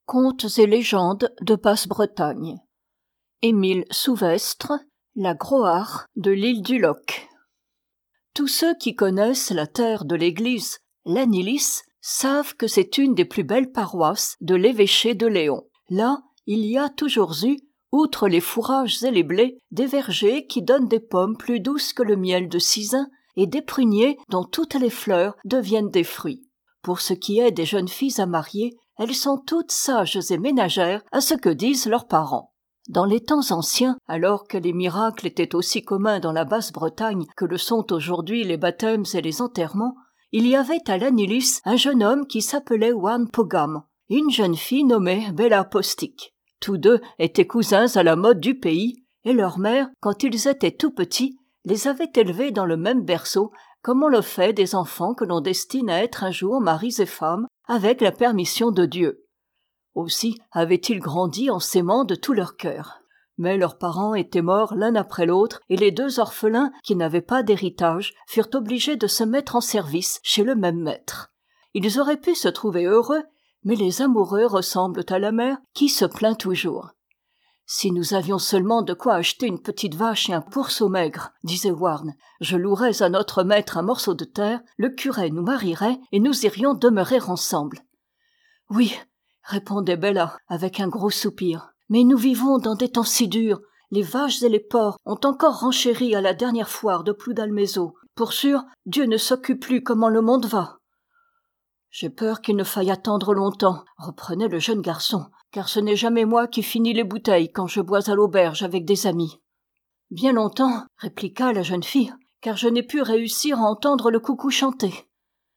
Contes et légendes de Basse-Bretagne. Émile Souvestre, la Groart de l'île du Loch. Tous ceux qui connaissent la terre de l'église, l'Anilis, savent que c'est une des plus belles paroisses de l'évêché de Léon. Là, il y a toujours eu, outre les fourrages et les blés, des vergers qui donnent des pommes plus douces que le miel de Sizun et des pruniers dont toutes les fleurs deviennent des fruits. Pour ce qui est des jeunes filles à marier, elles sont toutes sages et ménagères à ce que disent leurs parents. Dans les temps anciens, alors que les miracles étaient aussi communs dans la Basse-Bretagne que le sont aujourd'hui les baptêmes et les enterrements, il y avait à l'Anilis un jeune homme qui s'appelait Warn Pogam et une jeune fille nommée Bella Postic. Tous deux étaient cousins à la mode du pays, et leur mère, quand ils étaient tout petits, les avait élevés dans le même berceau, comme on le fait des enfants que l'on destine à être un jour maris et femmes, avec la permission de Dieu. Aussi avaient-ils grandi en s'aimant de tout leur cœur. Mais leurs parents étaient morts l'un après l'autre, et les deux orphelins, qui n'avaient pas d'héritage, furent obligés de se mettre en service chez le même maître. Ils auraient pu se trouver heureux, mais les amoureux ressemblent à la mère qui se plaint toujours. « Si nous avions seulement de quoi acheter une petite vache et un pourceau maigre, disait Warn, je louerais à notre maître un morceau de terre, le curé nous marierait et nous irions demeurer ensemble. » « Oui, répondait Bella avec un gros soupir, mais nous vivons dans des temps si durs. Les vaches et les porcs ont encore renchéri à la dernière foire de Ploudalmézeau. Pour sûr, Dieu ne s'occupe plus comment le monde va. J'ai peur qu'il ne faille attendre longtemps, reprenait le jeune garçon, car ce n'est jamais moi qui finis les bouteilles quand je bois à l'auberge avec des amis. Bien longtemps, répliqua la jeune fille, car je n'ai pu réussir à entendre le coucou chanter.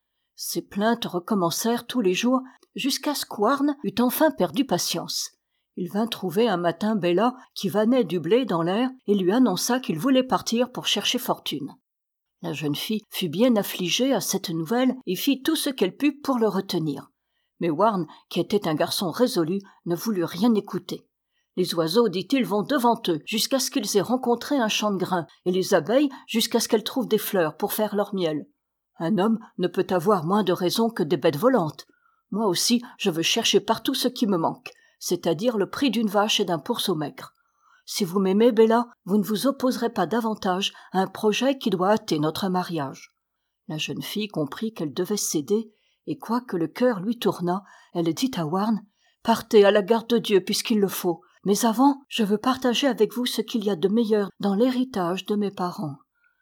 Ces plaintes recommencèrent tous les jours, jusqu'à ce qu'Warn eût enfin perdu patience. Il vint trouver un matin Bella qui vannait du blé dans l'air et lui annonça qu'il voulait partir pour chercher fortune. La jeune fille fut bien affligée à cette nouvelle et fit tout ce qu'elle put pour le retenir. Mais Warn, qui était un garçon résolu, ne voulut rien écouter. Les oiseaux, dit-il, vont devant eux jusqu'à ce qu'ils aient rencontré un champ de grains, et les abeilles jusqu'à ce qu'elles trouvent des fleurs pour faire leur miel. Un homme ne peut avoir moins de raison que des bêtes volantes. Moi aussi, je veux chercher partout ce qui me manque, c'est-à-dire le prix d'une vache et d'un pourceau maigre. Si vous m'aimez, Bella, vous ne vous opposerez pas davantage à un projet qui doit hâter notre mariage. La jeune fille comprit qu'elle devait céder, et quoique le cœur lui tournât, elle dit à Warn, « Partez à la garde de Dieu puisqu'il le faut, mais avant, je veux partager avec vous ce qu'il y a de meilleur dans l'héritage de mes parents. »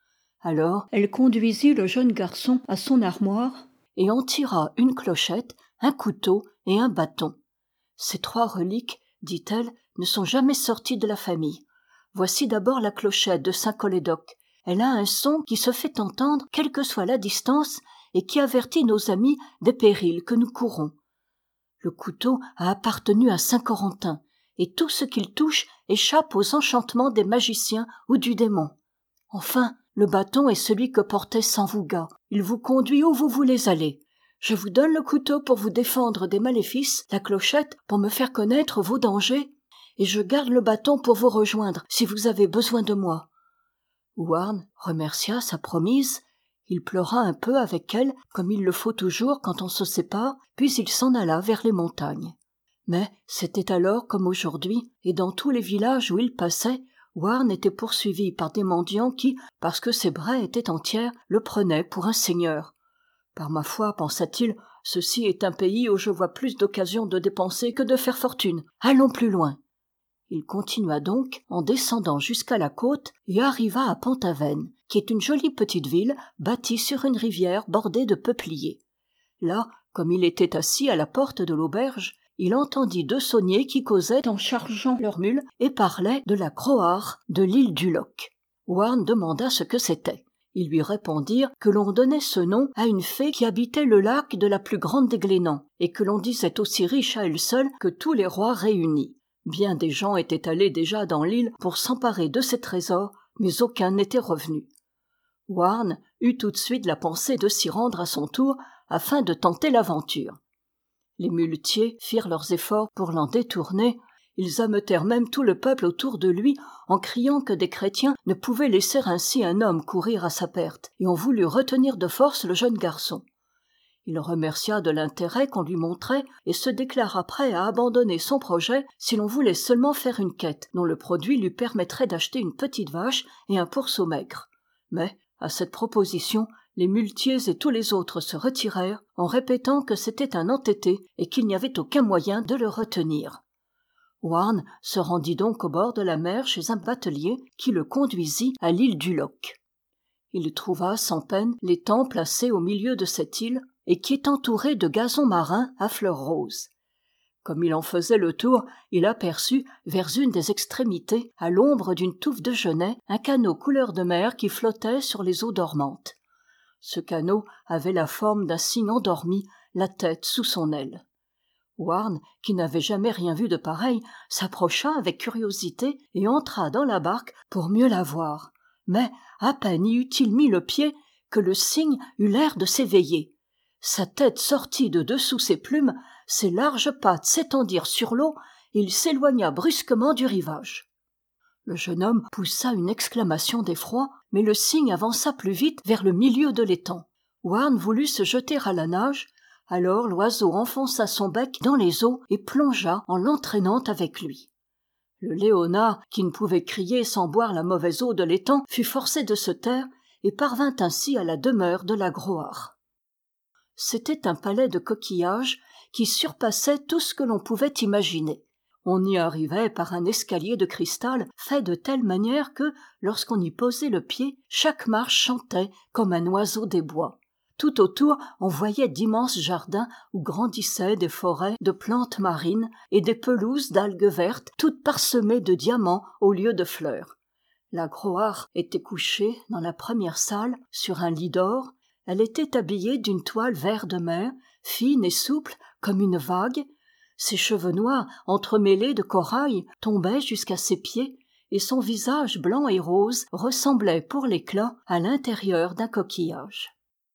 Alors, elle conduisit le jeune garçon à son armoire et en tira une clochette, un couteau et un bâton. Ces trois reliques, dit-elle, ne sont jamais sorties de la famille. Voici d'abord la clochette de Saint-Colédoc. Elle a un son qui se fait entendre quelle que soit la distance et qui avertit nos amis des périls que nous courons. Le couteau a appartenu à Saint-Corentin, et tout ce qu'il touche échappe aux enchantements des magiciens ou du démon. Enfin, le bâton est celui que portait Sanvouga. Il vous conduit où vous voulez aller. Je vous donne le couteau pour vous défendre des maléfices, la clochette pour me faire connaître vos dangers, et je garde le bâton pour vous rejoindre si vous avez besoin de moi. Warn remercia sa promise. Il pleura un peu avec elle, comme il le faut toujours quand on se sépare, puis il s'en alla vers les montagnes. Mais c'était alors comme aujourd'hui, et dans tous les villages où il passait, Warn était poursuivi par des mendiants qui, parce que ses brais étaient entiers, le prenaient pour un seigneur. Par ma foi, pensa-t-il, ceci est un pays où je vois plus d'occasions de dépenser que de faire fortune. Allons plus loin. Il continua donc en descendant jusqu'à la côte et arriva à Pont-Aven, qui est une jolie petite ville bâtie sur une rivière bordée de peupliers. Là, comme il était assis à la porte de l'auberge, il entendit deux sauniers qui causaient en chargeant leurs mules et parlaient de la Groart de l'île du Loch. Warn demanda ce que c'était. Ils lui répondirent que l'on donnait ce nom à une fée qui habitait le lac de la plus grande des Glénans et que l'on disait aussi riche à elle seule que tous les rois réunis. Bien des gens étaient allés déjà dans l'île pour s'emparer de ces trésors, mais aucun n'était revenu. Warn eut tout de suite la pensée de s'y rendre à son tour afin de tenter l'aventure. Les muletiers firent leurs efforts pour l'en détourner. Ils ameutèrent même tout le peuple autour de lui en criant que des chrétiens ne pouvaient laisser ainsi un homme courir à sa perte, et on voulut retenir de force le jeune garçon. Il remercia de l'intérêt qu'on lui montrait et se déclara prêt à abandonner son projet si l'on voulait seulement faire une quête dont le produit lui permettrait d'acheter une petite vache et un pourceau maigre. Mais, à cette proposition, les muletiers et tous les autres se retirèrent en répétant que c'était un entêté et qu'il n'y avait aucun moyen de le retenir. Warn se rendit donc au bord de la mer chez un batelier qui le conduisit à l'île du Loch. Il trouva sans peine l'étang placé au milieu de cette île et qui est entouré de gazons marins à fleurs roses. Comme il en faisait le tour, il aperçut, vers une des extrémités, à l'ombre d'une touffe de genêts, un canot couleur de mer qui flottait sur les eaux dormantes. Ce canot avait la forme d'un cygne endormi, la tête sous son aile. Warn, qui n'avait jamais rien vu de pareil, s'approcha avec curiosité et entra dans la barque pour mieux la voir. Mais à peine y eut-il mis le pied que le cygne eut l'air de s'éveiller. Sa tête sortit de dessous ses plumes, ses larges pattes s'étendirent sur l'eau et il s'éloigna brusquement du rivage. Le jeune homme poussa une exclamation d'effroi, mais le cygne avança plus vite vers le milieu de l'étang. Warn voulut se jeter à la nage, alors l'oiseau enfonça son bec dans les eaux et plongea en l'entraînant avec lui. Le léonard, qui ne pouvait crier sans boire la mauvaise eau de l'étang, fut forcé de se taire et parvint ainsi à la demeure de la Groart. C'était un palais de coquillages qui surpassait tout ce que l'on pouvait imaginer. On y arrivait par un escalier de cristal fait de telle manière que, lorsqu'on y posait le pied, chaque marche chantait comme un oiseau des bois. Tout autour, on voyait d'immenses jardins où grandissaient des forêts de plantes marines et des pelouses d'algues vertes, toutes parsemées de diamants au lieu de fleurs. La Groart était couchée dans la première salle, sur un lit d'or. Elle était habillée d'une toile vert de mer, fine et souple comme une vague. Ses cheveux noirs, entremêlés de corail, tombaient jusqu'à ses pieds, et son visage blanc et rose ressemblait pour l'éclat à l'intérieur d'un coquillage.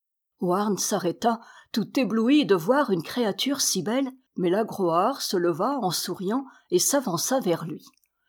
Warn s'arrêta, tout ébloui de voir une créature si belle, mais la Groart se leva en souriant et s'avança vers lui.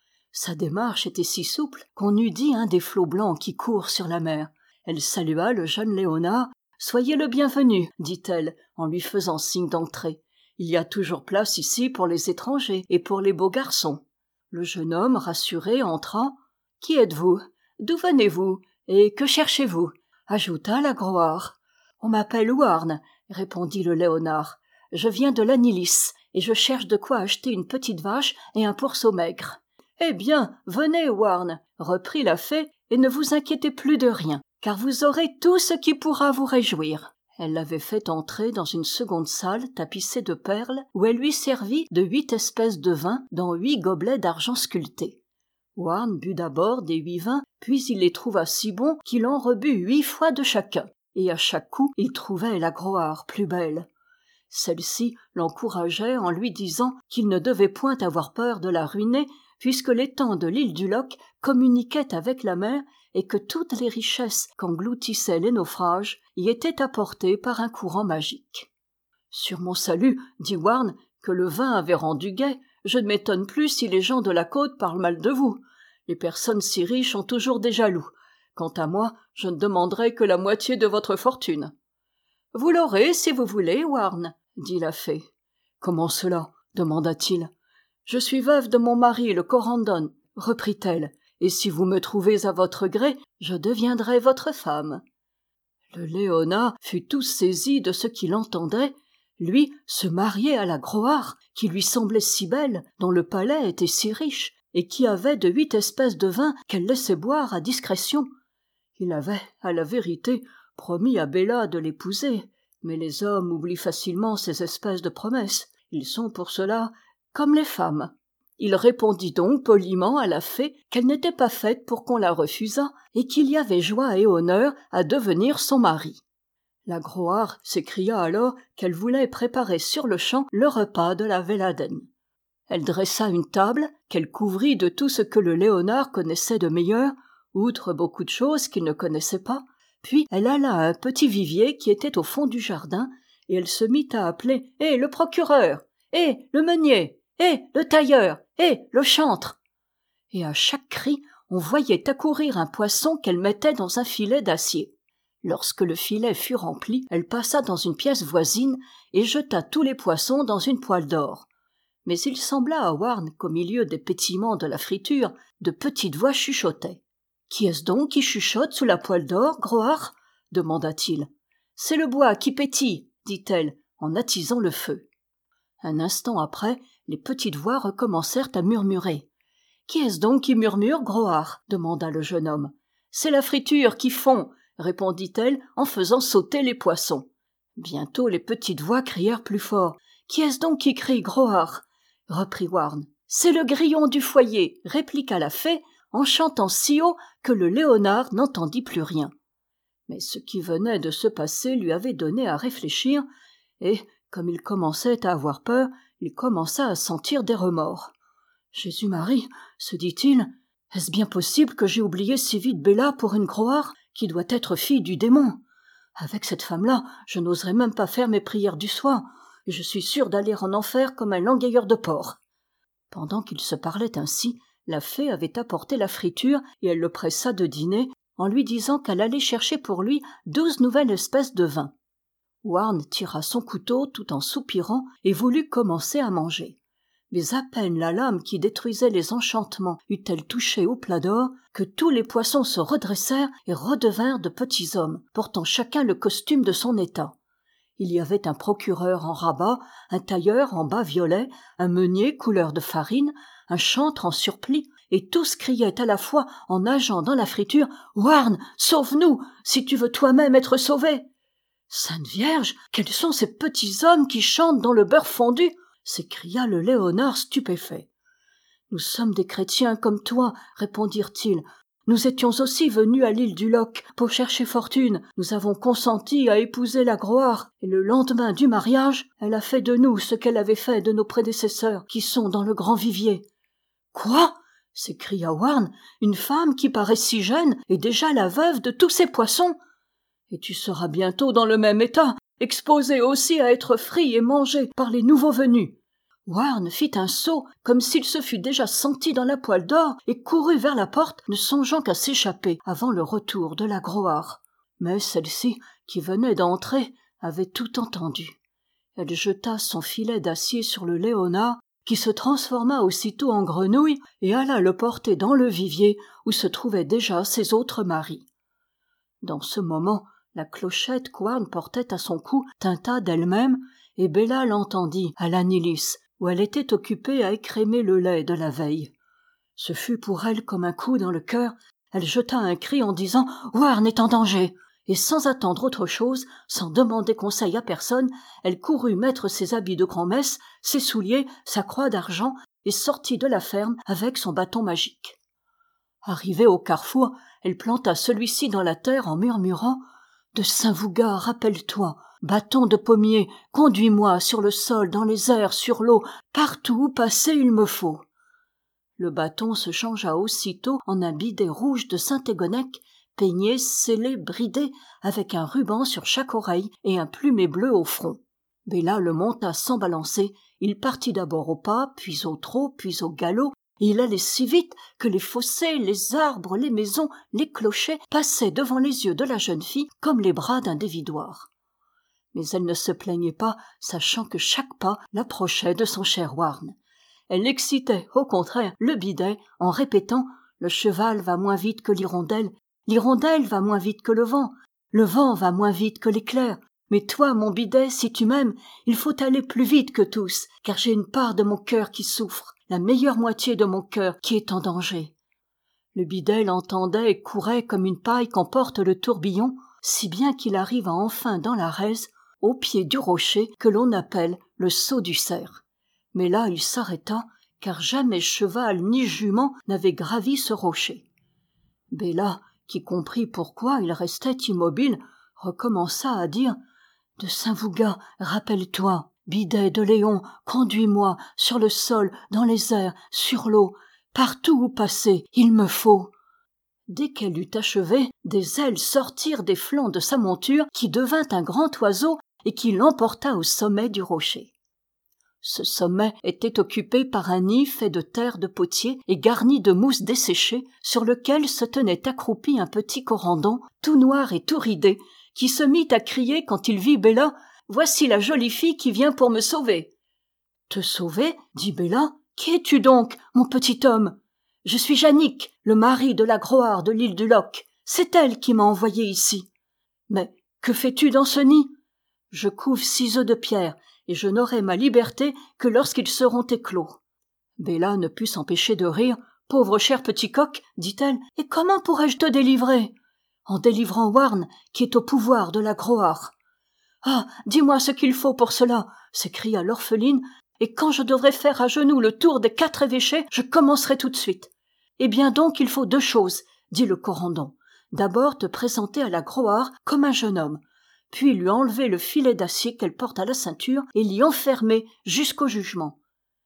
Sa démarche était si souple qu'on eût dit un des flots blancs qui courent sur la mer. Elle salua le jeune léonard. « Soyez le bienvenu, dit-elle, en lui faisant signe d'entrer. Il y a toujours place ici pour les étrangers et pour les beaux garçons. » Le jeune homme, rassuré, entra. « Qui êtes-vous ? D'où venez-vous ? Et que cherchez-vous » ajouta la Groart. « On m'appelle Warn, » répondit le léonard. « Je viens de l'Anilis et je cherche de quoi acheter une petite vache et un pourceau maigre. »« Eh bien, venez, Warn, » reprit la fée, « et ne vous inquiétez plus de rien, car vous aurez tout ce qui pourra vous réjouir. » Elle l'avait fait entrer dans une seconde salle tapissée de perles, où elle lui servit de 8 espèces de vins dans 8 gobelets d'argent sculptés. Warn but d'abord des 8 vins, puis il les trouva si bons qu'il en rebut 8 fois de chacun, et à chaque coup il trouvait la Groart plus belle. Celle-ci l'encourageait en lui disant qu'il ne devait point avoir peur de la ruiner, puisque l'étang de l'île du Loch communiquait avec la mer et que toutes les richesses qu'engloutissaient les naufrages y étaient apportées par un courant magique. « Sur mon salut, dit Warn, que le vin avait rendu gai, je ne m'étonne plus si les gens de la côte parlent mal de vous. Les personnes si riches ont toujours des jaloux. Quant à moi, je ne demanderai que la moitié de votre fortune. »« Vous l'aurez si vous voulez, Warn, » dit la fée. « Comment cela ?» demanda-t-il. « Je suis veuve de mon mari, le Corendon, » reprit-elle, « et si vous me trouvez à votre gré, je deviendrai votre femme. » Le léonard fut tout saisi de ce qu'il entendait. Lui, se marier à la Groart, qui lui semblait si belle, dont le palais était si riche, et qui avait de 8 espèces de vins qu'elle laissait boire à discrétion. Il avait, à la vérité, promis à Bella de l'épouser, mais les hommes oublient facilement ces espèces de promesses. Ils sont pour cela comme les femmes. Il répondit donc poliment à la fée qu'elle n'était pas faite pour qu'on la refusât et qu'il y avait joie et honneur à devenir son mari. La Groart s'écria alors qu'elle voulait préparer sur-le-champ le repas de la Véladen. Elle dressa une table qu'elle couvrit de tout ce que le léonard connaissait de meilleur, outre beaucoup de choses qu'il ne connaissait pas, puis elle alla à un petit vivier qui était au fond du jardin, et elle se mit à appeler « Hé, le procureur ! Hé, le meunier ! Hé, le tailleur ! Hé, le chantre !» Et à chaque cri, on voyait accourir un poisson qu'elle mettait dans un filet d'acier. Lorsque le filet fut rempli, elle passa dans une pièce voisine et jeta tous les poissons dans une poêle d'or. Mais il sembla à Warn qu'au milieu des pétillements de la friture, de petites voix chuchotaient. « Qui est-ce donc qui chuchote sous la poêle d'or, Groard ?» demanda-t-il. « C'est le bois qui pétille, » dit-elle, en attisant le feu. Un instant après, les petites voix recommencèrent à murmurer. « Qui est-ce donc qui murmure, Groard ?» demanda le jeune homme. « C'est la friture qui fond, » répondit-elle en faisant sauter les poissons. Bientôt les petites voix crièrent plus fort. « Qui est-ce donc qui crie, Groard ?» reprit Warn. « C'est le grillon du foyer, » répliqua la fée, en chantant si haut que le léonard n'entendit plus rien. Mais ce qui venait de se passer lui avait donné à réfléchir, et, comme il commençait à avoir peur, il commença à sentir des remords. « Jésus-Marie, se dit-il, est-ce bien possible que j'ai oublié si vite Bella pour une Groard qui doit être fille du démon ? Avec cette femme-là, je n'oserais même pas faire mes prières du soir, et je suis sûr d'aller en enfer comme un langueur de porc. » Pendant qu'il se parlait ainsi, la fée avait apporté la friture et elle le pressa de dîner en lui disant qu'elle allait chercher pour lui 12 nouvelles espèces de vin. Warn tira son couteau tout en soupirant et voulut commencer à manger. Mais à peine la lame qui détruisait les enchantements eut-elle touché au plat d'or que tous les poissons se redressèrent et redevinrent de petits hommes, portant chacun le costume de son état. Il y avait un procureur en rabat, un tailleur en bas violet, un meunier couleur de farine, un chantre en surplis, et tous criaient à la fois en nageant dans la friture « Warn, sauve-nous, si tu veux toi-même être sauvé !»« Sainte Vierge, quels sont ces petits hommes qui chantent dans le beurre fondu ?» s'écria le léonard stupéfait. « Nous sommes des chrétiens comme toi, » répondirent-ils. « Nous étions aussi venus à l'île du Loch pour chercher fortune. Nous avons consenti à épouser la Groard, et le lendemain du mariage, elle a fait de nous ce qu'elle avait fait de nos prédécesseurs qui sont dans le grand vivier. »« Quoi ?» s'écria Warn. « Une femme qui paraît si jeune est déjà la veuve de tous ces poissons. Et tu seras bientôt dans le même état, exposé aussi à être frit et mangé par les nouveaux venus. » Warn fit un saut comme s'il se fût déjà senti dans la poêle d'or et courut vers la porte, ne songeant qu'à s'échapper avant le retour de la Groard. Mais celle-ci, qui venait d'entrer, avait tout entendu. Elle jeta son filet d'acier sur le léonard, qui se transforma aussitôt en grenouille et alla le porter dans le vivier où se trouvaient déjà ses autres maris. Dans ce moment, la clochette qu'Warn portait à son cou tinta d'elle-même, et Bella l'entendit à l'anilis, où elle était occupée à écrémer le lait de la veille. Ce fut pour elle comme un coup dans le cœur. Elle jeta un cri en disant « Warn est en danger !» Et sans attendre autre chose, sans demander conseil à personne, elle courut mettre ses habits de grand-messe, ses souliers, sa croix d'argent, et sortit de la ferme avec son bâton magique. Arrivée au carrefour, elle planta celui-ci dans la terre en murmurant « De Saint-Vouga, rappelle-toi, bâton de pommier, conduis-moi sur le sol, dans les airs, sur l'eau, partout où passer il me faut. » Le bâton se changea aussitôt en un bidet rouge de Saint-Égonec, peigné, scellé, bridé, avec un ruban sur chaque oreille et un plumet bleu au front. Bella le monta sans balancer. Il partit d'abord au pas, puis au trot, puis au galop, et il allait si vite que les fossés, les arbres, les maisons, les clochers passaient devant les yeux de la jeune fille comme les bras d'un dévidoir. Mais elle ne se plaignait pas, sachant que chaque pas l'approchait de son cher Warn. Elle excitait, au contraire, le bidet en répétant « Le cheval va moins vite que l'hirondelle, l'hirondelle va moins vite que le vent va moins vite que l'éclair. Mais toi, mon bidet, si tu m'aimes, il faut aller plus vite que tous, car j'ai une part de mon cœur qui souffre, la meilleure moitié de mon cœur qui est en danger. » Le bidet l'entendait et courait comme une paille qu'emporte le tourbillon, si bien qu'il arriva enfin dans la Rèze, au pied du rocher que l'on appelle le Saut du Cerf. Mais là il s'arrêta, car jamais cheval ni jument n'avait gravi ce rocher. Bella, qui comprit pourquoi il restait immobile, recommença à dire « De Saint-Vouga, rappelle-toi, bidet de Léon, conduis-moi sur le sol, dans les airs, sur l'eau, partout où passer, il me faut. » Dès qu'elle eut achevé, des ailes sortirent des flancs de sa monture qui devint un grand oiseau et qui l'emporta au sommet du rocher. Ce sommet était occupé par un nid fait de terre de potier et garni de mousse desséchée, sur lequel se tenait accroupi un petit corandon, tout noir et tout ridé, qui se mit à crier quand il vit Béla: « Voici la jolie fille qui vient pour me sauver. »« Te sauver ?» dit Béla. « Qui es-tu donc, mon petit homme ? » ?»« Je suis Jannick, le mari de la Groard de l'île du Loch. C'est elle qui m'a envoyé ici. »« Mais que fais-tu dans ce nid ? » ?»« Je couve 6 œufs de pierre, et je n'aurai ma liberté que lorsqu'ils seront éclos. » Béla ne put s'empêcher de rire. « Pauvre cher petit coq, dit-elle, et comment pourrais-je te délivrer ? » ?»« En délivrant Warn, qui est au pouvoir de la Groard. »« Ah, dis-moi ce qu'il faut pour cela, s'écria l'orpheline, et quand je devrai faire à genoux le tour des 4 évêchés, je commencerai tout de suite. »« Eh bien donc il faut 2 choses, dit le corandon. D'abord te présenter à la Groard comme un jeune homme, puis lui enlever le filet d'acier qu'elle porte à la ceinture et l'y enfermer jusqu'au jugement.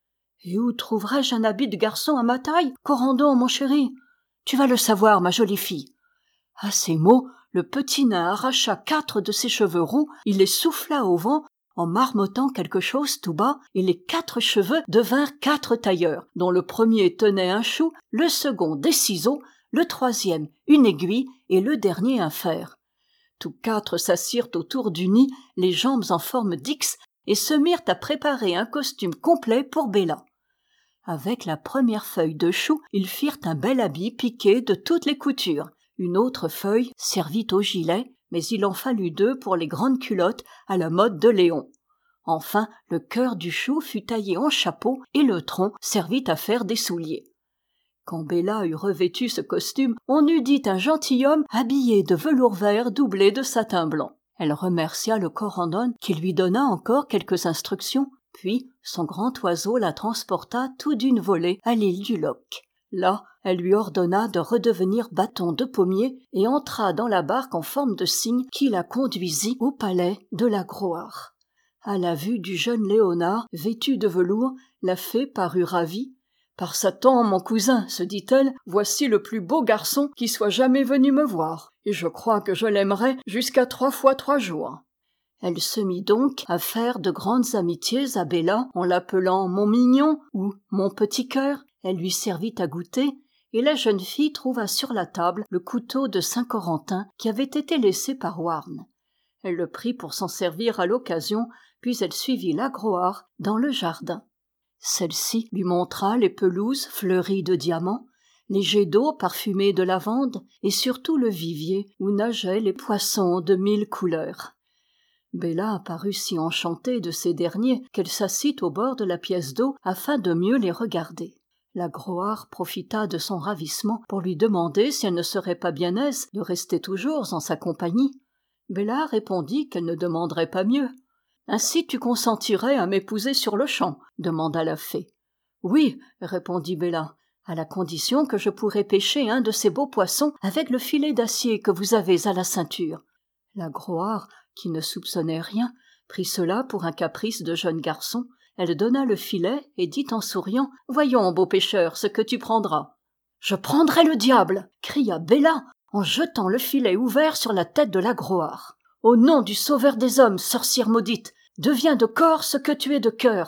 « Et où trouverai-je un habit de garçon à ma taille, corandon, mon chéri ? Tu vas le savoir, ma jolie fille. » À ces mots, le petit nain arracha 4 de ses cheveux roux, il les souffla au vent, en marmottant quelque chose tout bas, et les 4 cheveux devinrent 4 tailleurs, dont le premier tenait un chou, le second des ciseaux, le troisième une aiguille, et le dernier un fer. Tous 4 s'assirent autour du nid, les jambes en forme d'X, et se mirent à préparer un costume complet pour Béla. Avec la première feuille de chou, ils firent un bel habit piqué de toutes les coutures. Une autre feuille servit au gilet, mais il en fallut 2 pour les grandes culottes à la mode de Léon. Enfin, le cœur du chou fut taillé en chapeau et le tronc servit à faire des souliers. Quand Béla eut revêtu ce costume, on eût dit un gentilhomme habillé de velours vert doublé de satin blanc. Elle remercia le corandon qui lui donna encore quelques instructions, puis son grand oiseau la transporta tout d'une volée à l'île du Loch. Là, elle lui ordonna de redevenir bâton de pommier et entra dans la barque en forme de cygne qui la conduisit au palais de la Groard. À la vue du jeune Léonard, vêtu de velours, la fée parut ravie. « Par Satan, mon cousin, se dit-elle, voici le plus beau garçon qui soit jamais venu me voir, et je crois que je l'aimerai jusqu'à 3 fois 3 jours. » Elle se mit donc à faire de grandes amitiés à Béla en l'appelant mon mignon ou mon petit cœur. Elle lui servit à goûter, et la jeune fille trouva sur la table le couteau de Saint-Corentin qui avait été laissé par Warn. Elle le prit pour s'en servir à l'occasion, puis elle suivit la Groard dans le jardin. Celle-ci lui montra les pelouses fleuries de diamants, les jets d'eau parfumés de lavande, et surtout le vivier où nageaient les poissons de 1000 couleurs. Béla parut si enchantée de ces derniers qu'elle s'assit au bord de la pièce d'eau afin de mieux les regarder. La Groard profita de son ravissement pour lui demander si elle ne serait pas bien aise de rester toujours en sa compagnie. Béla répondit qu'elle ne demanderait pas mieux. « Ainsi tu consentirais à m'épouser sur-le-champ ?» demanda la fée. « Oui, » répondit Béla, « à la condition que je pourrais pêcher un de ces beaux poissons avec le filet d'acier que vous avez à la ceinture. » La Groard, qui ne soupçonnait rien, prit cela pour un caprice de jeune garçon. Elle donna le filet et dit en souriant « Voyons, beau pêcheur, ce que tu prendras. »« Je prendrai le diable !» cria Béla en jetant le filet ouvert sur la tête de la Groard. « Au nom du sauveur des hommes, sorcière maudite, deviens de corps ce que tu es de cœur. »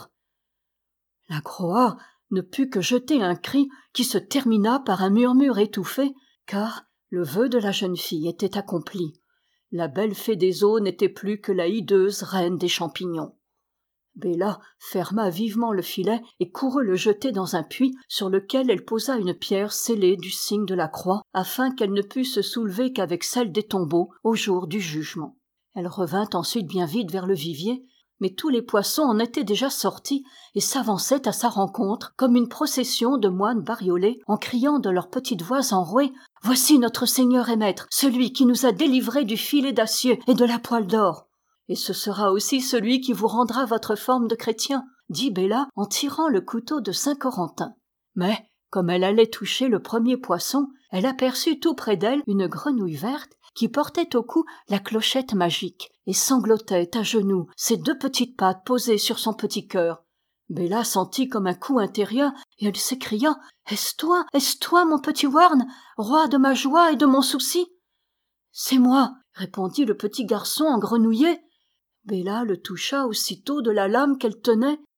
La Groard ne put que jeter un cri qui se termina par un murmure étouffé, car le vœu de la jeune fille était accompli. La belle fée des eaux n'était plus que la hideuse reine des champignons. Béla ferma vivement le filet et courut le jeter dans un puits sur lequel elle posa une pierre scellée du signe de la croix afin qu'elle ne pût se soulever qu'avec celle des tombeaux au jour du jugement. Elle revint ensuite bien vite vers le vivier, mais tous les poissons en étaient déjà sortis et s'avançaient à sa rencontre comme une procession de moines bariolés en criant de leurs petites voix enrouées « Voici notre Seigneur et Maître, celui qui nous a délivrés du filet d'acier et de la poêle d'or. » « Et ce sera aussi celui qui vous rendra votre forme de chrétien, » dit Béla en tirant le couteau de Saint-Corentin. Mais, comme elle allait toucher le premier poisson, elle aperçut tout près d'elle une grenouille verte qui portait au cou la clochette magique et sanglotait à genoux, ses 2 petites pattes posées sur son petit cœur. Béla sentit comme un coup intérieur et elle s'écria « Est-ce toi, mon petit Warn, roi de ma joie et de mon souci ?»« C'est moi, » répondit le petit garçon engrenouillé. Béla le toucha aussitôt de la lame qu'elle tenait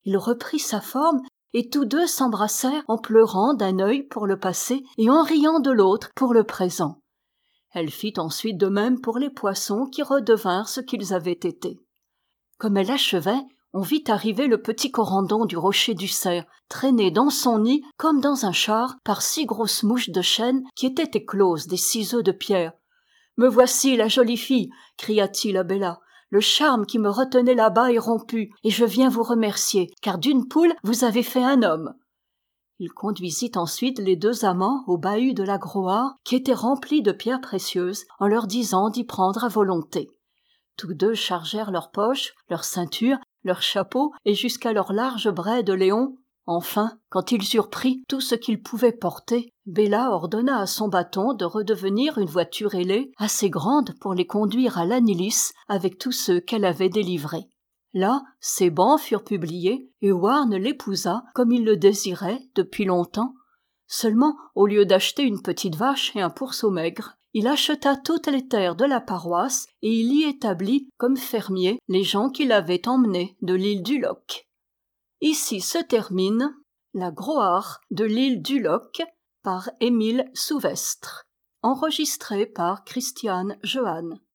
Il reprit sa forme, et tous deux s'embrassèrent en pleurant d'un œil pour le passé et en riant de l'autre pour le présent. Elle fit ensuite de même pour les poissons qui redevinrent ce qu'ils avaient été. Comme elle achevait, on vit arriver le petit corandon du rocher du cerf, traîné dans son nid comme dans un char par 6 grosses mouches de chêne qui étaient écloses des 6 œufs de pierre. « Me voici, la jolie fille !» cria-t-il à Bella. « Le charme qui me retenait là-bas est rompu, et je viens vous remercier, car d'une poule vous avez fait un homme. » Il conduisit ensuite les 2 amants au bahut de la Groard, qui était rempli de pierres précieuses, en leur disant d'y prendre à volonté. Tous 2 chargèrent leurs poches, leurs ceintures, leurs chapeaux et jusqu'à leurs larges braies de léon. Enfin, quand ils eurent pris tout ce qu'ils pouvaient porter, Bella ordonna à son bâton de redevenir une voiture ailée, assez grande pour les conduire à l'Anilis avec tous ceux qu'elle avait délivrés. Là, ses bans furent publiés, et Warne l'épousa comme il le désirait depuis longtemps. Seulement, au lieu d'acheter une petite vache et un pourceau maigre, il acheta toutes les terres de la paroisse et il y établit comme fermiers les gens qui l'avaient emmené de l'île du Loch. Ici se termine La Groard de l'île du Loch par Émile Souvestre, enregistré par Christiane Johannes.